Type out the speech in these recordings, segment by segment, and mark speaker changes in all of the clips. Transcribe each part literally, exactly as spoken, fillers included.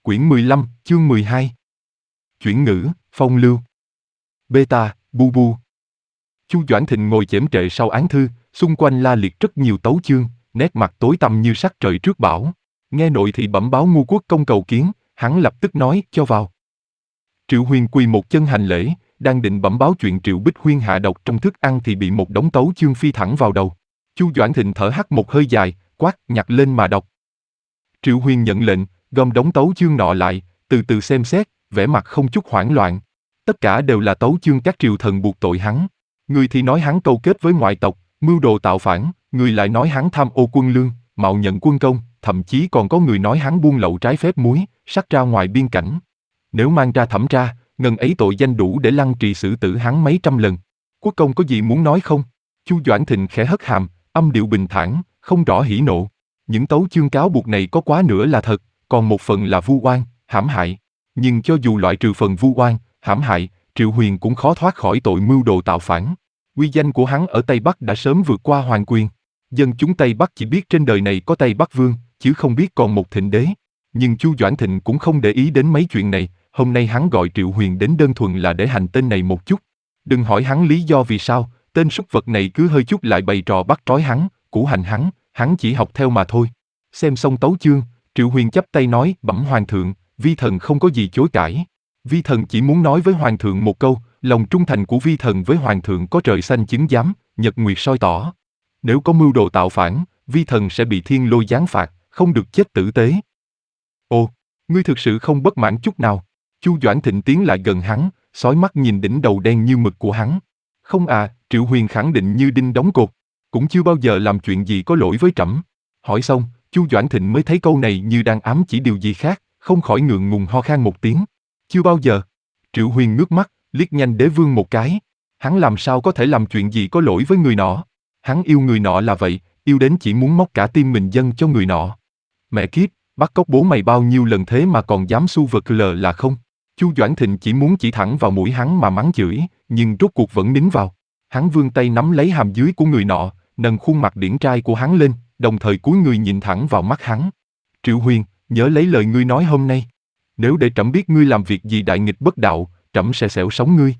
Speaker 1: Quyển mười lăm, chương mười hai. Chuyển ngữ, phong lưu. Beta, bu bu. Chu Doãn Thịnh ngồi chễm trệ sau án thư, xung quanh la liệt rất nhiều tấu chương, nét mặt tối tăm như sắc trời trước bão. Nghe nội thị bẩm báo ngu quốc công cầu kiến, hắn lập tức nói, cho vào. Triệu Huyền quỳ một chân hành lễ, đang định bẩm báo chuyện Triệu Bích Huyên hạ độc trong thức ăn thì bị một đống tấu chương phi thẳng vào đầu. Chu Doãn Thịnh thở hắt một hơi dài, quát, nhặt lên mà đọc. Triệu Huyền nhận lệnh, gom đống tấu chương nọ lại, từ từ xem xét, vẻ mặt không chút hoảng loạn. Tất cả đều là tấu chương các triều thần buộc tội hắn. Người thì nói hắn câu kết với ngoại tộc, mưu đồ tạo phản, người lại nói hắn tham ô quân lương, mạo nhận quân công, thậm chí còn có người nói hắn buôn lậu trái phép muối, sắt ra ngoài biên cảnh. Nếu mang ra thẩm tra, ngần ấy tội danh đủ để lăng trì xử tử hắn mấy trăm lần. Quốc công có gì muốn nói không? Chu Doãn Thịnh khẽ hất hàm, âm điệu bình thản, không rõ hỉ nộ. Những tấu chương cáo buộc này có quá nửa là thật, còn một phần là vu oan, hãm hại. Nhưng cho dù loại trừ phần vu oan, hãm hại, Triệu Huyền cũng khó thoát khỏi tội mưu đồ tạo phản. Uy danh của hắn ở Tây Bắc đã sớm vượt qua hoàng quyền. Dân chúng Tây Bắc chỉ biết trên đời này có Tây Bắc Vương, chứ không biết còn một thịnh đế. Nhưng Chu Doãn Thịnh cũng không để ý đến mấy chuyện này, hôm nay hắn gọi Triệu Huyền đến đơn thuần là để hành tên này một chút. Đừng hỏi hắn lý do vì sao, tên súc vật này cứ hơi chút lại bày trò bắt trói hắn, củ hành hắn, hắn chỉ học theo mà thôi. Xem xong tấu chương, Triệu Huyền chắp tay nói, bẩm hoàng thượng, vi thần không có gì chối cãi. Vi thần chỉ muốn nói với hoàng thượng một câu, lòng trung thành của vi thần với hoàng thượng có trời xanh chứng giám, nhật nguyệt soi tỏ. Nếu có mưu đồ tạo phản, vi thần sẽ bị thiên lôi giáng phạt, không được chết tử tế. Ồ, ngươi thực sự không bất mãn chút nào. Chu Doãn Thịnh tiến lại gần hắn, sói mắt nhìn đỉnh đầu đen như mực của hắn. Không à, Triệu Huyền khẳng định như đinh đóng cột, cũng chưa bao giờ làm chuyện gì có lỗi với trẫm. Hỏi xong, Chu Doãn Thịnh mới thấy câu này như đang ám chỉ điều gì khác, không khỏi ngượng ngùng ho khan một tiếng. Chưa bao giờ. Triệu Huyền ngước mắt, liếc nhanh đế vương một cái. Hắn làm sao có thể làm chuyện gì có lỗi với người nọ? Hắn yêu người nọ là vậy, yêu đến chỉ muốn móc cả tim mình dâng cho người nọ. Mẹ kiếp, bắt cóc bố mày bao nhiêu lần thế mà còn dám su vật lờ là không? Chu Doãn Thịnh chỉ muốn chỉ thẳng vào mũi hắn mà mắng chửi, nhưng rốt cuộc vẫn nín vào. Hắn vươn tay nắm lấy hàm dưới của người nọ, nâng khuôn mặt điển trai của hắn lên, đồng thời cúi người nhìn thẳng vào mắt hắn. Triệu Huyền, nhớ lấy lời ngươi nói hôm nay. Nếu để trẫm biết ngươi làm việc gì đại nghịch bất đạo, trẫm sẽ xẻo sống ngươi.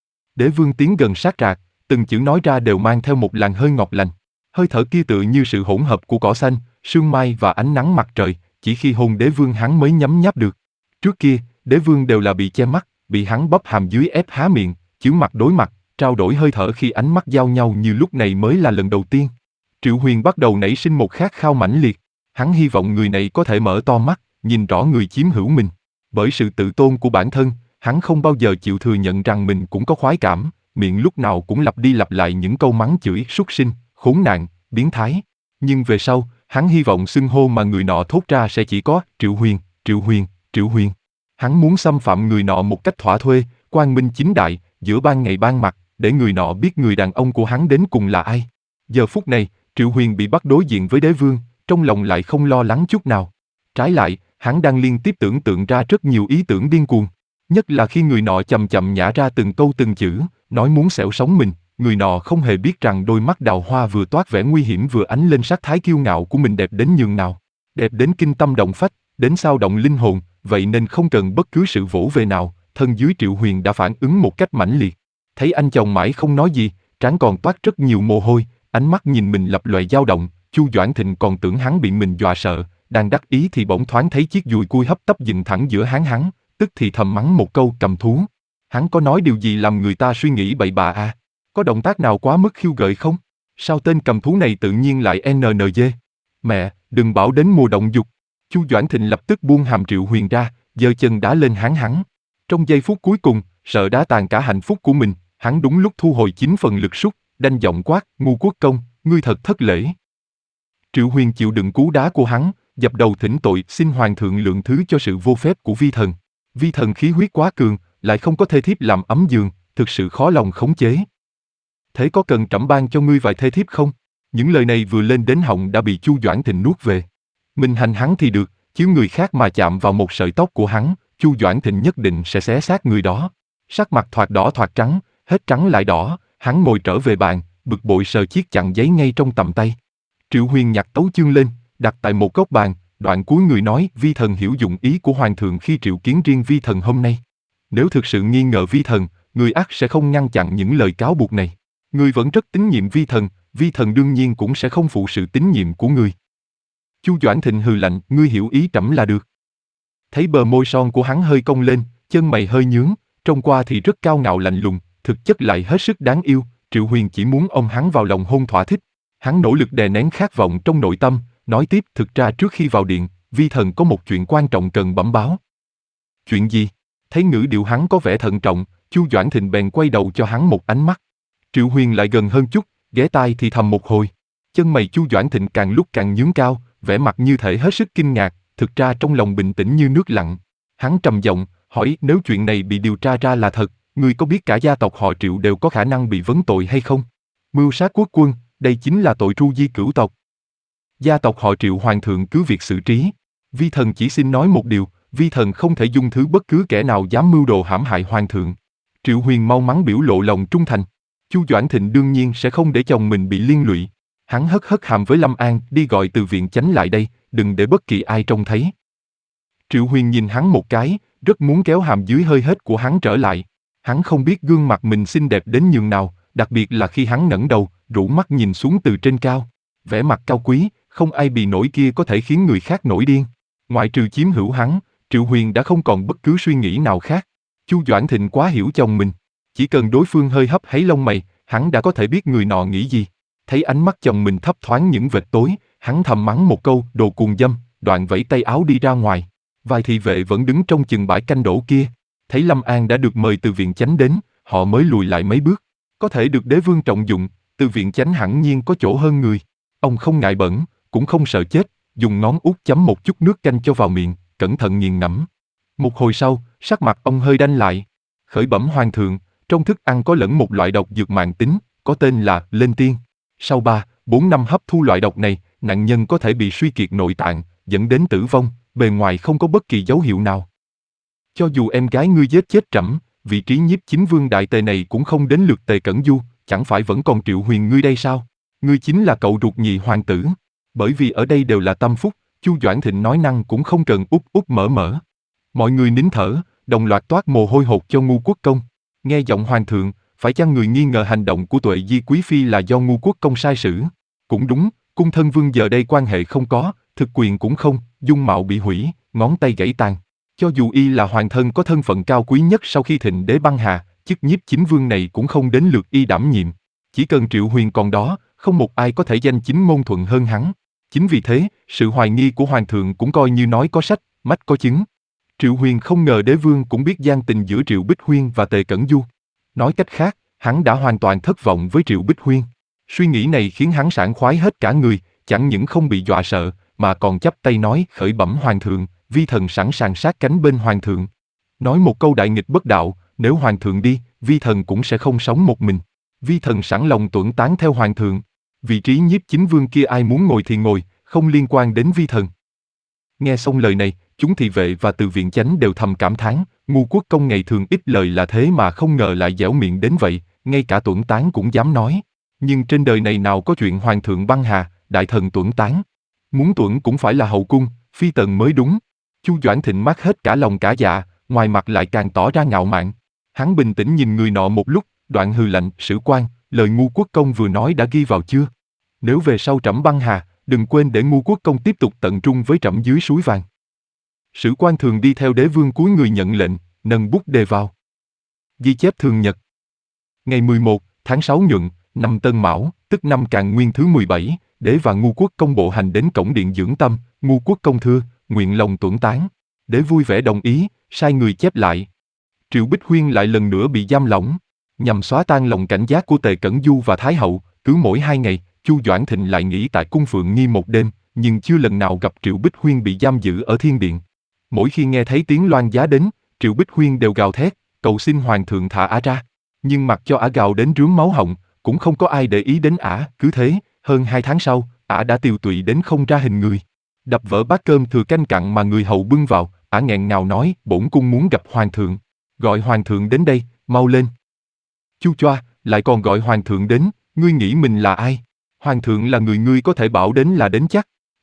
Speaker 1: Đế vương tiến gần sát rạc, từng chữ nói ra đều mang theo một làn hơi ngọt lành. Hơi thở kia tựa như sự hỗn hợp của cỏ xanh, sương mai và ánh nắng mặt trời, chỉ khi hôn đế vương hắn mới nhấm nháp được. Trước kia, đế vương đều là bị che mắt, bị hắn bóp hàm dưới ép há miệng, chiếu mặt đối mặt, trao đổi hơi thở khi ánh mắt giao nhau như lúc này mới là lần đầu tiên. Triệu Huyền bắt đầu nảy sinh một khát khao mãnh liệt. Hắn hy vọng người này có thể mở to mắt, nhìn rõ người chiếm hữu mình. Bởi sự tự tôn của bản thân, hắn không bao giờ chịu thừa nhận rằng mình cũng có khoái cảm, miệng lúc nào cũng lặp đi lặp lại những câu mắng chửi súc sinh, khốn nạn, biến thái. Nhưng về sau, hắn hy vọng xưng hô mà người nọ thốt ra sẽ chỉ có Triệu Huyền, Triệu Huyền, Triệu Huyền. Hắn muốn xâm phạm người nọ một cách thỏa thuê, quang minh chính đại, giữa ban ngày ban mặt, để người nọ biết người đàn ông của hắn đến cùng là ai. Giờ phút này, Triệu Huyền bị bắt đối diện với đế vương, trong lòng lại không lo lắng chút nào. Trái lại, hắn đang liên tiếp tưởng tượng ra rất nhiều ý tưởng điên cuồng. Nhất là khi người nọ chậm chậm nhả ra từng câu từng chữ, nói muốn xẻo sống mình, người nọ không hề biết rằng đôi mắt đào hoa vừa toát vẻ nguy hiểm vừa ánh lên sắc thái kiêu ngạo của mình đẹp đến nhường nào. Đẹp đến kinh tâm động phách, đến sao động linh hồn, vậy nên không cần bất cứ sự vỗ về nào, thân dưới Triệu Huyền đã phản ứng một cách mãnh liệt. Thấy anh chồng mãi không nói gì, trán còn toát rất nhiều mồ hôi, ánh mắt nhìn mình lập lòe dao động, Chu Doãn Thịnh còn tưởng hắn bị mình dọa sợ, đang đắc ý thì bỗng thoáng thấy chiếc dùi cui hấp tấp dựng thẳng giữa háng hắn, tức thì thầm mắng một câu cầm thú. Hắn có nói điều gì làm người ta suy nghĩ bậy bạ à? Có động tác nào quá mức khiêu gợi không? Sao tên cầm thú này tự nhiên lại en en giê? Mẹ, đừng bảo đến mùa động dục. Chu Doãn Thịnh lập tức buông hàm Triệu Huyền ra, giơ chân đá lên háng hắn. Trong giây phút cuối cùng, sợ đá tàn cả hạnh phúc của mình, hắn đúng lúc thu hồi chín phần lực sút, đanh giọng quát, ngu quốc công, ngươi thật thất lễ. Triệu Huyền chịu đựng cú đá của hắn, dập đầu thỉnh tội, xin hoàng thượng lượng thứ cho sự vô phép của vi thần. Vi thần khí huyết quá cường, lại không có thê thiếp làm ấm giường, thực sự khó lòng khống chế. Thế có cần trẫm ban cho ngươi vài thê thiếp không? Những lời này vừa lên đến họng đã bị Chu Doãn Thịnh nuốt về. Mình hành hắn thì được, chứ người khác mà chạm vào một sợi tóc của hắn, Chu Doãn Thịnh nhất định sẽ xé xác người đó. Sắc mặt thoạt đỏ thoạt trắng, hết trắng lại đỏ, hắn ngồi trở về bàn, bực bội sờ chiếc chặn giấy ngay trong tầm tay. Triệu Huyền nhặt tấu chương lên, đặt tại một góc bàn, Đoạn cuối người nói vi thần hiểu dụng ý của hoàng thượng khi triệu kiến riêng vi thần hôm nay. Nếu thực sự nghi ngờ vi thần, người ắt sẽ không ngăn chặn những lời cáo buộc này. Người vẫn rất tín nhiệm vi thần, vi thần đương nhiên cũng sẽ không phụ sự tín nhiệm của người. Chu Doãn Thịnh hừ lạnh, ngươi hiểu ý trẫm là được. Thấy bờ môi son của hắn hơi cong lên, chân mày hơi nhướng, trông qua thì rất cao ngạo lạnh lùng, thực chất lại hết sức đáng yêu. Triệu Huyền chỉ muốn ôm hắn vào lòng hôn thỏa thích. Hắn nỗ lực đè nén khát vọng trong nội tâm, nói tiếp, thực ra trước khi vào điện, vi thần có một chuyện quan trọng cần bẩm báo. Chuyện gì? Thấy ngữ điệu hắn có vẻ thận trọng, Chu Doãn Thịnh bèn quay đầu cho hắn một ánh mắt. Triệu Huyền lại gần hơn chút, ghé tai thì thầm một hồi. Chân mày Chu Doãn Thịnh càng lúc càng nhướng cao, vẻ mặt như thể hết sức kinh ngạc, thực ra trong lòng bình tĩnh như nước lặng. Hắn trầm giọng, hỏi, nếu chuyện này bị điều tra ra là thật, ngươi có biết cả gia tộc họ Triệu đều có khả năng bị vấn tội hay không? Mưu sát quốc quân, đây chính là tội tru di cửu tộc. Gia tộc họ Triệu hoàng thượng cứ việc xử trí. Vi thần chỉ xin nói một điều, vi thần không thể dung thứ bất cứ kẻ nào dám mưu đồ hãm hại hoàng thượng. Triệu Huyền mau mắn biểu lộ lòng trung thành. Chu Doãn Thịnh đương nhiên sẽ không để chồng mình bị liên lụy. Hắn hất hất hàm với Lâm An, đi gọi từ viện chánh lại đây, đừng để bất kỳ ai trông thấy. Triệu Huyền nhìn hắn một cái, rất muốn kéo hàm dưới hơi hết của hắn trở lại. Hắn không biết gương mặt mình xinh đẹp đến nhường nào, đặc biệt là khi hắn ngẩng đầu, rũ mắt nhìn xuống từ trên cao. Vẻ mặt cao quý, không ai bì nổi kia có thể khiến người khác nổi điên. Ngoại trừ chiếm hữu hắn, Triệu Huyền đã không còn bất cứ suy nghĩ nào khác. Chu Doãn Thịnh quá hiểu chồng mình. Chỉ cần đối phương hơi hấp háy lông mày, hắn đã có thể biết người nọ nghĩ gì. Thấy ánh mắt chồng mình thấp thoáng những vệt tối, hắn thầm mắng một câu, đồ cuồng dâm, đoạn vẫy tay áo đi ra ngoài. Vài thị vệ vẫn đứng trong chừng bãi canh đổ kia. Thấy Lâm An đã được mời từ viện chánh đến, họ mới lùi lại mấy bước. Có thể được đế vương trọng dụng, từ viện chánh hẳn nhiên có chỗ hơn người. Ông không ngại bẩn, cũng không sợ chết, dùng ngón út chấm một chút nước canh cho vào miệng, cẩn thận nghiền ngẫm. Một hồi sau, sắc mặt ông hơi đanh lại. Khởi bẩm hoàng thượng, trong thức ăn có lẫn một loại độc dược mãn tính, có tên là Lên Tiên. Sau ba, bốn năm hấp thu loại độc này, nạn nhân có thể bị suy kiệt nội tạng, dẫn đến tử vong, bề ngoài không có bất kỳ dấu hiệu nào. Cho dù em gái ngươi giết chết trẫm, vị trí nhiếp chính vương đại tề này cũng không đến lượt Tề Cẩn Du, chẳng phải vẫn còn Triệu Huyền ngươi đây sao? Ngươi chính là cậu ruột nhị hoàng tử. Bởi vì ở đây đều là tâm phúc, Chu Doãn Thịnh nói năng cũng không cần úp úp mở mở. Mọi người nín thở, đồng loạt toát mồ hôi hột cho Ngu Quốc Công. Nghe giọng hoàng thượng, phải chăng người nghi ngờ hành động của Tuệ Di quý phi là do Ngu Quốc Công sai sử? Cũng đúng, cung thân vương giờ đây quan hệ không có, thực quyền cũng không, dung mạo bị hủy, ngón tay gãy tàn. Cho dù y là hoàng thân có thân phận cao quý nhất sau khi Thịnh đế băng hà, chức nhiếp chính vương này cũng không đến lượt y đảm nhiệm. Chỉ cần Triệu Huyền còn đó, không một ai có thể danh chính ngôn thuận hơn hắn. Chính vì thế, sự hoài nghi của hoàng thượng cũng coi như nói có sách, mách có chứng. Triệu Huyền không ngờ đế vương cũng biết gian tình giữa Triệu Bích Huyên và Tề Cẩn Du. Nói cách khác, hắn đã hoàn toàn thất vọng với Triệu Bích Huyên. Suy nghĩ này khiến hắn sảng khoái hết cả người, chẳng những không bị dọa sợ, mà còn chắp tay nói khởi bẩm hoàng thượng, vi thần sẵn sàng sát cánh bên hoàng thượng. Nói một câu đại nghịch bất đạo, nếu hoàng thượng đi, vi thần cũng sẽ không sống một mình. Vi thần sẵn lòng tuẫn tán theo hoàng thượng. Vị trí nhiếp chính vương kia ai muốn ngồi thì ngồi, không liên quan đến vi thần. Nghe xong lời này, chúng thị vệ và từ viện chánh đều thầm cảm thán, Ngu Quốc Công ngày thường ít lời là thế mà không ngờ lại dẻo miệng đến vậy, ngay cả tuẫn tán cũng dám nói. Nhưng trên đời này nào có chuyện hoàng thượng băng hà, đại thần tuẫn tán. Muốn tuẫn cũng phải là hậu cung, phi tần mới đúng. Chu Doãn Thịnh mát hết cả lòng cả dạ, ngoài mặt lại càng tỏ ra ngạo mạn. Hắn bình tĩnh nhìn người nọ một lúc, đoạn hừ lạnh, sử quan, lời Ngu Quốc Công vừa nói đã ghi vào chưa? Nếu về sau trẫm băng hà, đừng quên để Ngu Quốc Công tiếp tục tận trung với trẫm dưới suối vàng. Sử quan thường đi theo đế vương cúi người nhận lệnh, nâng bút đề vào. Ghi chép thường nhật. Ngày mười một tháng sáu nhuận, năm Tân Mão, tức năm Càn Nguyên thứ mười bảy, đế và Ngu Quốc Công bộ hành đến cổng điện dưỡng tâm, Ngu Quốc Công thưa, nguyện lòng tuẫn tán. Đế vui vẻ đồng ý, sai người chép lại. Triệu Bích Huyên lại lần nữa bị giam lỏng, nhằm xóa tan lòng cảnh giác của Tề Cẩn Du và Thái hậu, cứ mỗi hai ngày, Chu Doãn Thịnh lại nghỉ tại cung Phượng Nghi một đêm, nhưng chưa lần nào gặp Triệu Bích Huyên bị giam giữ ở thiên điện. Mỗi khi nghe thấy tiếng loan giá đến, Triệu Bích Huyên đều gào thét, cầu xin hoàng thượng thả ả ra. Nhưng mặc cho ả gào đến rướm máu họng, cũng không có ai để ý đến ả. Cứ thế, hơn hai tháng sau, ả đã tiều tụy đến không ra hình người. Đập vỡ bát cơm thừa canh cặn mà người hầu bưng vào, ả nghẹn ngào nói, bổn cung muốn gặp hoàng thượng. Gọi hoàng thượng đến đây, mau lên. Chu choa, lại còn gọi hoàng thượng đến, ngươi nghĩ mình là ai? Hoàng thượng là người ngươi có thể bảo đến là đến chắc.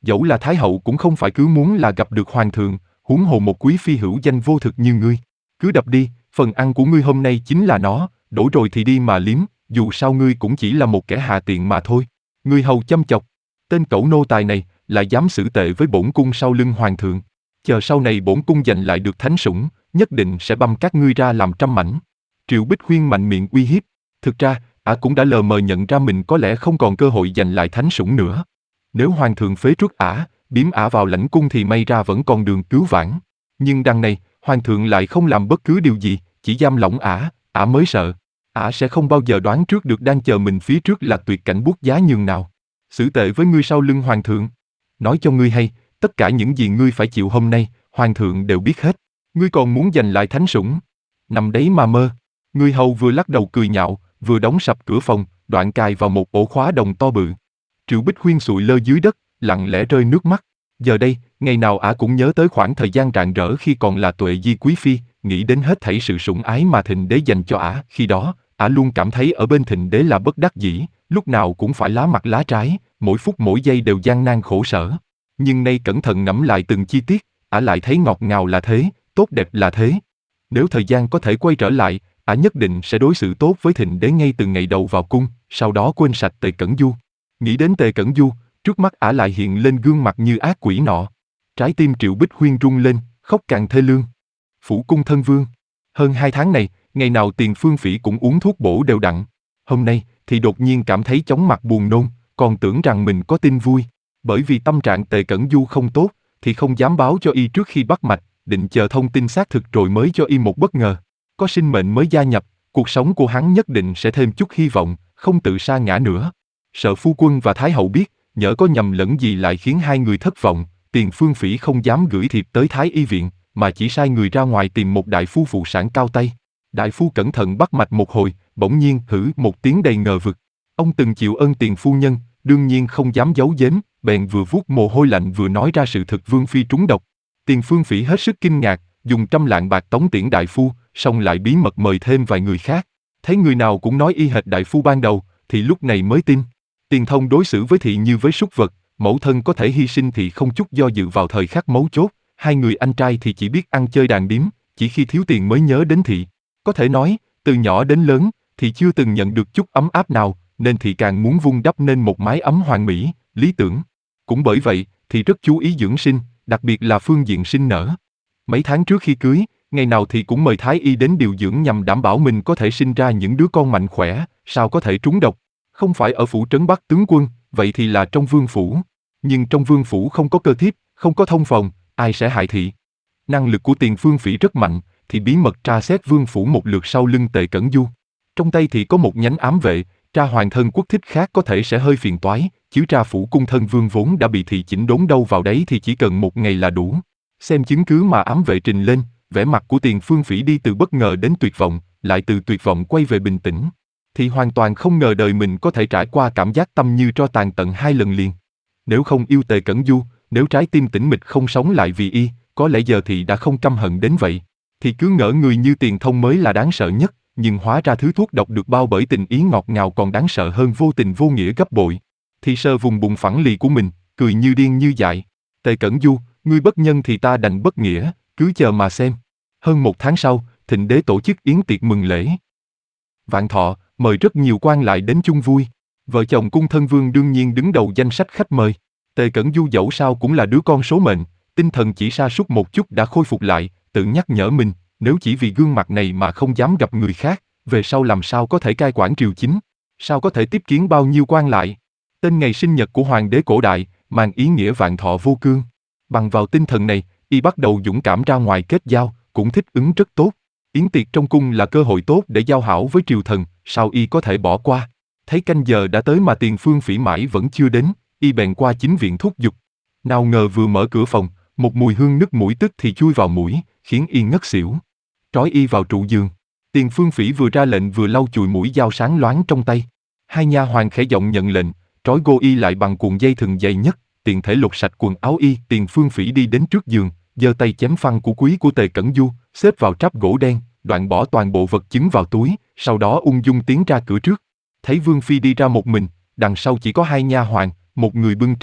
Speaker 1: Dẫu là Thái hậu cũng không phải cứ muốn là gặp được hoàng thượng, huống hồ một quý phi hữu danh vô thực như ngươi. Cứ đập đi, phần ăn của ngươi hôm nay chính là nó, đổ rồi thì đi mà liếm, dù sao ngươi cũng chỉ là một kẻ hạ tiện mà thôi. Người hầu chăm chọc, tên cẩu nô tài này lại dám xử tệ với bổn cung sau lưng hoàng thượng. Chờ sau này bổn cung giành lại được thánh sủng, nhất định sẽ băm các ngươi ra làm trăm mảnh. Triệu Bích Huyên mạnh miệng uy hiếp. Thực ra, ả cũng đã lờ mờ nhận ra mình có lẽ không còn cơ hội giành lại thánh sủng nữa. Nếu hoàng thượng phế truất ả, biếm ả vào lãnh cung thì may ra vẫn còn đường cứu vãn. Nhưng đằng này, hoàng thượng lại không làm bất cứ điều gì, chỉ giam lỏng ả, ả mới sợ. Ả sẽ không bao giờ đoán trước được đang chờ mình phía trước là tuyệt cảnh buốt giá nhường nào. Xử tệ với ngươi sau lưng hoàng thượng. Nói cho ngươi hay, tất cả những gì ngươi phải chịu hôm nay, hoàng thượng đều biết hết. Ngươi còn muốn giành lại thánh sủng? Nằm đấy mà mơ. Người hầu vừa lắc đầu cười nhạo, vừa đóng sập cửa phòng, đoạn cài vào một ổ khóa đồng to bự. Triệu Bích Huyên sụi lơ dưới đất, lặng lẽ rơi nước mắt. Giờ đây, ngày nào ả cũng nhớ tới khoảng thời gian rạng rỡ khi còn là Tuệ Di quý phi, nghĩ đến hết thảy sự sủng ái mà Thịnh Đế dành cho ả. Khi đó, ả luôn cảm thấy ở bên Thịnh Đế là bất đắc dĩ, lúc nào cũng phải lá mặt lá trái, mỗi phút mỗi giây đều gian nan khổ sở. Nhưng nay cẩn thận ngẫm lại từng chi tiết, ả lại thấy ngọt ngào là thế, tốt đẹp là thế. Nếu thời gian có thể quay trở lại, ả nhất định sẽ đối xử tốt với Thịnh Đế ngay từ ngày đầu vào cung, sau đó quên sạch Tề Cẩn Du. Nghĩ đến Tề Cẩn Du, trước mắt ả lại hiện lên gương mặt như ác quỷ nọ. Trái tim Triệu Bích Huyên rung lên, khóc càng thê lương. Phủ cung thân vương. Hơn hai tháng này, ngày nào Tiền Phương Phỉ cũng uống thuốc bổ đều đặn. Hôm nay, thì đột nhiên cảm thấy chóng mặt buồn nôn, còn tưởng rằng mình có tin vui. Bởi vì tâm trạng Tề Cẩn Du không tốt, thì không dám báo cho y trước khi bắt mạch, định chờ thông tin xác thực rồi mới cho y một bất ngờ. Có sinh mệnh mới gia nhập, cuộc sống của hắn nhất định sẽ thêm chút hy vọng, không tự sa ngã nữa. Sợ phu quân và Thái hậu biết, nhỡ có nhầm lẫn gì lại khiến hai người thất vọng, Tiền Phương Phỉ không dám gửi thiệp tới Thái y viện, mà chỉ sai người ra ngoài tìm một đại phu phụ sản cao tay. Đại phu cẩn thận bắt mạch một hồi, bỗng nhiên hử một tiếng đầy ngờ vực. Ông từng chịu ơn Tiền phu nhân, đương nhiên không dám giấu giếm, bèn vừa vuốt mồ hôi lạnh vừa nói ra sự thực Vương phi trúng độc. Tiền Phương Phỉ hết sức kinh ngạc, dùng trăm lạng bạc tống tiễn đại phu, xong lại bí mật mời thêm vài người khác. Thấy người nào cũng nói y hệt đại phu ban đầu, thì lúc này mới tin. Tiền Thông đối xử với thị như với súc vật, mẫu thân có thể hy sinh thì không chút do dự vào thời khắc mấu chốt, hai người anh trai thì chỉ biết ăn chơi đàn điếm, chỉ khi thiếu tiền mới nhớ đến thị. Có thể nói, từ nhỏ đến lớn, thì chưa từng nhận được chút ấm áp nào, nên thị càng muốn vun đắp nên một mái ấm hoàn mỹ, lý tưởng. Cũng bởi vậy, thì rất chú ý dưỡng sinh, đặc biệt là phương diện sinh nở. Mấy tháng trước khi cưới, ngày nào thì cũng mời Thái y đến điều dưỡng nhằm đảm bảo mình có thể sinh ra những đứa con mạnh khỏe, sao có thể trúng độc. Không phải ở phủ trấn Bắc tướng quân, vậy thì là trong vương phủ. Nhưng trong vương phủ không có cơ thiếp, không có thông phòng, ai sẽ hại thị. Năng lực của Tiền Phương Phỉ rất mạnh, thì bí mật tra xét vương phủ một lượt sau lưng Tề Cẩn Du. Trong tay thì có một nhánh ám vệ, tra hoàng thân quốc thích khác có thể sẽ hơi phiền toái, chứ tra phủ cung thân vương vốn đã bị thị chỉnh đốn đâu vào đấy thì chỉ cần một ngày là đủ. Xem chứng cứ mà ám vệ trình lên, vẻ mặt của Tiền Phương Phỉ đi từ bất ngờ đến tuyệt vọng, lại từ tuyệt vọng quay về bình tĩnh. Thì hoàn toàn không ngờ đời mình có thể trải qua cảm giác tâm như tro tàn tận hai lần liền. Nếu không yêu Tề Cẩn Du, nếu trái tim tĩnh mịch không sống lại vì y, có lẽ giờ thì đã không căm hận đến vậy. Thì cứ ngỡ người như Tiền Thông mới là đáng sợ nhất, nhưng hóa ra thứ thuốc độc được bao bởi tình ý ngọt ngào còn đáng sợ hơn vô tình vô nghĩa gấp bội. Thì sơ vùng bụng phẳng lì của mình, cười như điên như dại. Tề Cẩn Du, ngươi bất nhân thì ta đành bất nghĩa, cứ chờ mà xem. Hơn một tháng sau, Thịnh Đế tổ chức yến tiệc mừng lễ. Vạn Thọ, mời rất nhiều quan lại đến chung vui. Vợ chồng cung thân vương đương nhiên đứng đầu danh sách khách mời. Tề Cẩn Du dẫu sao cũng là đứa con số mệnh, tinh thần chỉ sa sút một chút đã khôi phục lại, tự nhắc nhở mình, nếu chỉ vì gương mặt này mà không dám gặp người khác, về sau làm sao có thể cai quản triều chính, sao có thể tiếp kiến bao nhiêu quan lại. Tên ngày sinh nhật của hoàng đế cổ đại, mang ý nghĩa vạn thọ vô cương. Bằng vào tinh thần này, y bắt đầu dũng cảm ra ngoài kết giao, cũng thích ứng rất tốt. Yến tiệc trong cung là cơ hội tốt để giao hảo với triều thần, sao y có thể bỏ qua. Thấy canh giờ đã tới mà Tiền Phương Phỉ mãi vẫn chưa đến, y bèn qua chính viện thúc giục. Nào ngờ vừa mở cửa phòng, một mùi hương nức mũi tức thì chui vào mũi, khiến y ngất xỉu. Trói y vào trụ giường. Tiền Phương Phỉ vừa ra lệnh vừa lau chùi mũi dao sáng loáng trong tay. Hai nha hoàn khẽ giọng nhận lệnh, trói gô y lại bằng cuộn dây thừng dày nhất, tiện thể lột sạch quần áo y. Tiền Phương Phỉ đi đến trước giường, giơ tay chém phăng của quý của Tề Cẩn Du, xếp vào tráp gỗ đen, đoạn bỏ toàn bộ vật chứng vào túi, sau đó ung dung tiến ra cửa trước. Thấy Vương phi đi ra một mình, đằng sau chỉ có hai nha hoàn, một người bưng tráp,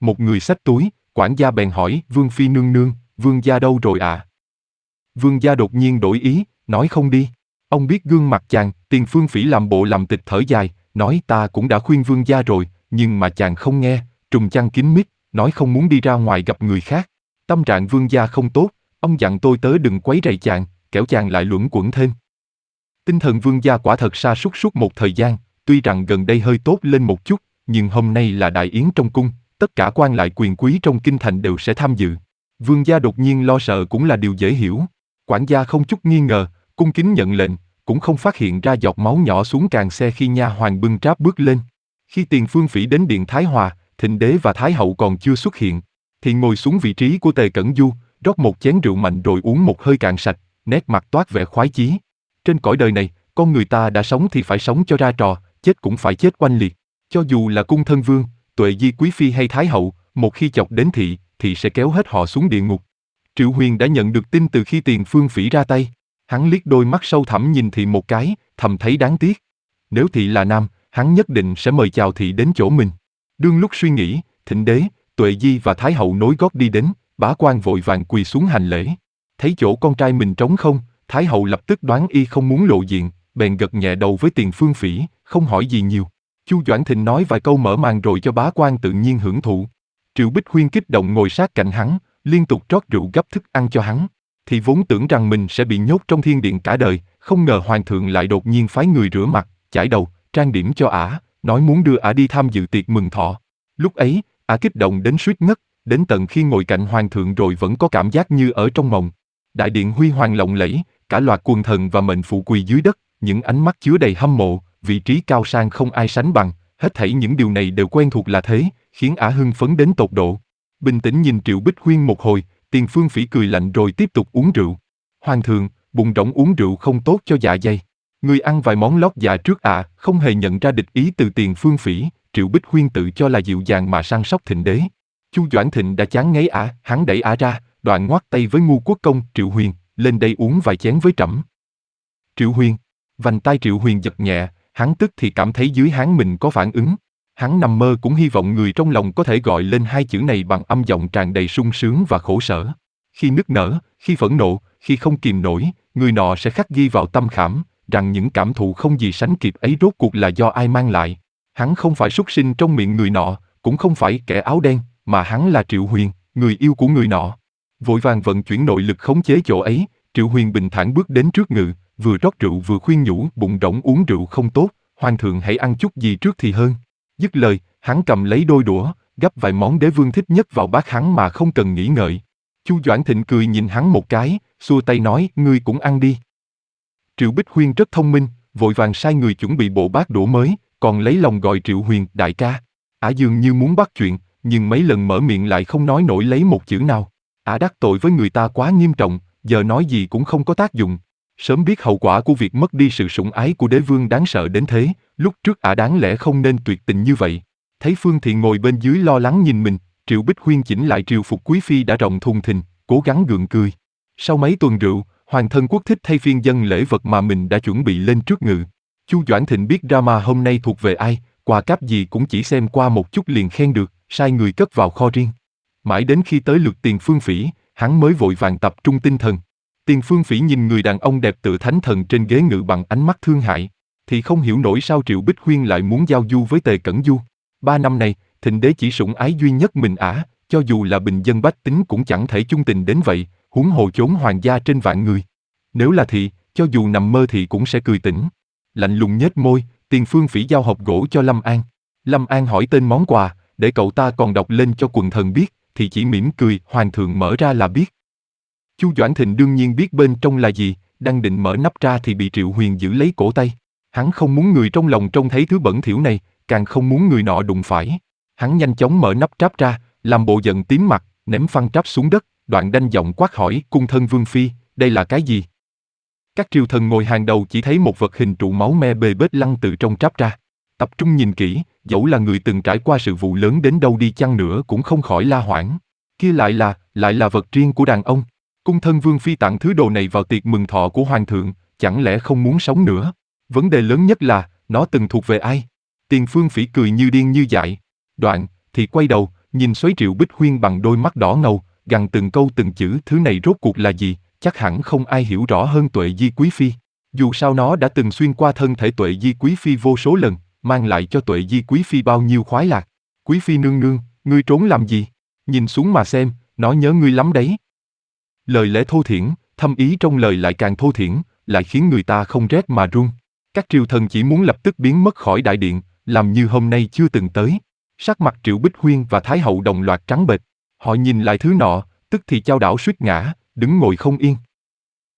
Speaker 1: một người xách túi, quản gia bèn hỏi, Vương phi nương nương, vương gia đâu rồi ạ? À? Vương gia đột nhiên đổi ý, nói không đi. Ông biết gương mặt chàng, Tiền Phương Phỉ làm bộ làm tịch thở dài, nói ta cũng đã khuyên vương gia rồi, nhưng mà chàng không nghe, trùng chăn kín mít, nói không muốn đi ra ngoài gặp người khác. Tâm trạng vương gia không tốt, ông dặn tôi tớ đừng quấy rầy chàng, kẻo chàng lại luẩn quẩn thêm. Tinh thần vương gia quả thật sa sút suốt một thời gian, tuy rằng gần đây hơi tốt lên một chút, nhưng hôm nay là đại yến trong cung, tất cả quan lại quyền quý trong kinh thành đều sẽ tham dự. Vương gia đột nhiên lo sợ cũng là điều dễ hiểu. Quản gia không chút nghi ngờ, cung kính nhận lệnh, cũng không phát hiện ra giọt máu nhỏ xuống càng xe khi nha hoàn bưng tráp bước lên. Khi Tiền Phương Phỉ đến điện Thái Hòa, Thịnh đế và Thái hậu còn chưa xuất hiện, thì ngồi xuống vị trí của Tề Cẩn Du, rót một chén rượu mạnh rồi uống một hơi cạn sạch, nét mặt toát vẻ khoái chí. Trên cõi đời này, con người ta đã sống thì phải sống cho ra trò, chết cũng phải chết oanh liệt. Cho dù là cung thân vương, Tuệ Di quý phi hay Thái hậu, một khi chọc đến thị, thì sẽ kéo hết họ xuống địa ngục. Triệu Huyền đã nhận được tin từ khi Tiền Phương Phỉ ra tay. Hắn liếc đôi mắt sâu thẳm nhìn thị một cái, thầm thấy đáng tiếc. Nếu thị là nam, hắn nhất định sẽ mời chào thị đến chỗ mình. Đương lúc suy nghĩ, Thịnh đế, Tuệ Di và Thái hậu nối gót đi đến, bá quan vội vàng quỳ xuống hành lễ. Thấy chỗ con trai mình trống không, Thái hậu lập tức đoán y không muốn lộ diện, bèn gật nhẹ đầu với Tiền Phương Phỉ, không hỏi gì nhiều. Chu Doãn Thịnh nói vài câu mở màn rồi cho bá quan tự nhiên hưởng thụ. Triệu Bích Huyên kích động ngồi sát cạnh hắn, liên tục rót rượu gấp thức ăn cho hắn. Thì vốn tưởng rằng mình sẽ bị nhốt trong thiên điện cả đời, không ngờ hoàng thượng lại đột nhiên phái người rửa mặt, chải đầu, trang điểm cho ả, nói muốn đưa ả đi tham dự tiệc mừng thọ. Lúc ấy, ả kích động đến suýt ngất, đến tận khi ngồi cạnh hoàng thượng rồi vẫn có cảm giác như ở trong mộng. Đại điện huy hoàng lộng lẫy, cả loạt quần thần và mệnh phụ quỳ dưới đất, những ánh mắt chứa đầy hâm mộ, vị trí cao sang không ai sánh bằng, hết thảy những điều này đều quen thuộc là thế, khiến ả hưng phấn đến tột độ. Bình tĩnh nhìn Triệu Bích Huyên một hồi, Tiền Phương Phỉ cười lạnh rồi tiếp tục uống rượu. Hoàng thượng, bụng rỗng uống rượu không tốt cho dạ dày. Người ăn vài món lót dạ trước ạ, à, không hề nhận ra địch ý từ Tiền Phương Phỉ, Triệu Bích Huyên tự cho là dịu dàng mà săn sóc Thịnh đế. Chu Doãn Thịnh đã chán ngấy ả, hắn đẩy ả ra, đoạn ngoắt tay với ngu quốc công Triệu Huyền, lên đây uống vài chén với trẫm. Triệu Huyền, vành tai Triệu Huyền giật nhẹ, hắn tức thì cảm thấy dưới háng mình có phản ứng. Hắn nằm mơ cũng hy vọng người trong lòng có thể gọi lên hai chữ này bằng âm giọng tràn đầy sung sướng và khổ sở. Khi nức nở, khi phẫn nộ, khi không kìm nổi, người nọ sẽ khắc ghi vào tâm khảm, rằng những cảm thụ không gì sánh kịp ấy rốt cuộc là do ai mang lại. Hắn không phải súc sinh trong miệng người nọ, cũng không phải kẻ áo đen, mà hắn là Triệu Huyền, người yêu của người nọ. Vội vàng vận chuyển nội lực khống chế chỗ ấy, Triệu Huyền bình thản bước đến trước ngự, vừa rót rượu vừa khuyên nhủ, bụng rỗng uống rượu không tốt, hoàng thượng hãy ăn chút gì trước thì hơn. Dứt lời, hắn cầm lấy đôi đũa, gắp vài món đế vương thích nhất vào bát hắn mà không cần nghĩ ngợi. Chu Doãn Thịnh cười nhìn hắn một cái, xua tay nói, ngươi cũng ăn đi. Triệu Bích Huyên rất thông minh, vội vàng sai người chuẩn bị bộ bát đũa mới, còn lấy lòng gọi Triệu Huyền, đại ca. Ả dường như muốn bắt chuyện, nhưng mấy lần mở miệng lại không nói nổi lấy một chữ nào. Ả đắc tội với người ta quá nghiêm trọng, giờ nói gì cũng không có tác dụng. Sớm biết hậu quả của việc mất đi sự sủng ái của đế vương đáng sợ đến thế, lúc trước ả đáng lẽ không nên tuyệt tình như vậy. Thấy Phương Thị ngồi bên dưới lo lắng nhìn mình, Triệu Bích Huyên chỉnh lại triều phục quý phi đã rộng thùng thình, cố gắng gượng cười. Sau mấy tuần rượu, hoàng thân quốc thích thay phiên dâng lễ vật mà mình đã chuẩn bị lên trước ngự. Chu Doãn Thịnh biết drama hôm nay thuộc về ai, quà cáp gì cũng chỉ xem qua một chút liền khen được, sai người cất vào kho riêng. Mãi đến khi tới lượt Tiền Phương Phỉ, hắn mới vội vàng tập trung tinh thần. Tiền Phương Phỉ nhìn người đàn ông đẹp tựa thánh thần trên ghế ngự bằng ánh mắt thương hại, thì không hiểu nổi sao Triệu Bích Huyên lại muốn giao du với Tề Cẩn Du. Ba năm này, Thịnh đế chỉ sủng ái duy nhất mình ả, cho dù là bình dân bách tính cũng chẳng thể chung tình đến vậy, huống hồ chốn hoàng gia trên vạn người. Nếu là thị, cho dù nằm mơ thị cũng sẽ cười tỉnh. Lạnh lùng nhếch môi, Tiền Phương Phỉ giao hộp gỗ cho Lâm An. Lâm An hỏi tên món quà, để cậu ta còn đọc lên cho quần thần biết, thì chỉ mỉm cười, hoàng thượng mở ra là biết. Chu Doãn Thịnh đương nhiên biết bên trong là gì, đang định mở nắp ra thì bị Triệu Huyền giữ lấy cổ tay. Hắn không muốn người trong lòng trông thấy thứ bẩn thỉu này, càng không muốn người nọ đụng phải. Hắn nhanh chóng mở nắp tráp ra, làm bộ giận tím mặt, ném phăng tráp xuống đất, đoạn đanh giọng quát hỏi, cung thân vương phi, đây là cái gì? Các triều thần ngồi hàng đầu chỉ thấy một vật hình trụ máu me bê bết lăn từ trong tráp ra. Tập trung nhìn kỹ, dẫu là người từng trải qua sự vụ lớn đến đâu đi chăng nữa cũng không khỏi la hoảng. Kia lại là, lại là vật riêng của đàn ông. Cung thân vương phi tặng thứ đồ này vào tiệc mừng thọ của hoàng thượng, chẳng lẽ không muốn sống nữa? Vấn đề lớn nhất là, nó từng thuộc về ai? Tiền Phương Phỉ cười như điên như dại. Đoạn, thì quay đầu, nhìn Xoáy Triệu Bích Huyên bằng đôi mắt đỏ ngầu, gằn từng câu từng chữ, thứ này rốt cuộc là gì, chắc hẳn không ai hiểu rõ hơn Tuệ Di Quý Phi. Dù sao nó đã từng xuyên qua thân thể Tuệ Di Quý Phi vô số lần, mang lại cho Tuệ Di Quý Phi bao nhiêu khoái lạc. Quý Phi nương nương, ngươi trốn làm gì? Nhìn xuống mà xem, nó nhớ ngươi lắm đấy. Lời lẽ thô thiển, thâm ý trong lời lại càng thô thiển, lại khiến người ta không rét mà run. Các triều thần chỉ muốn lập tức biến mất khỏi đại điện, làm như hôm nay chưa từng tới. Sắc mặt Triệu Bích Huyên và Thái hậu đồng loạt trắng bệch. Họ nhìn lại thứ nọ, tức thì chao đảo suýt ngã, đứng ngồi không yên.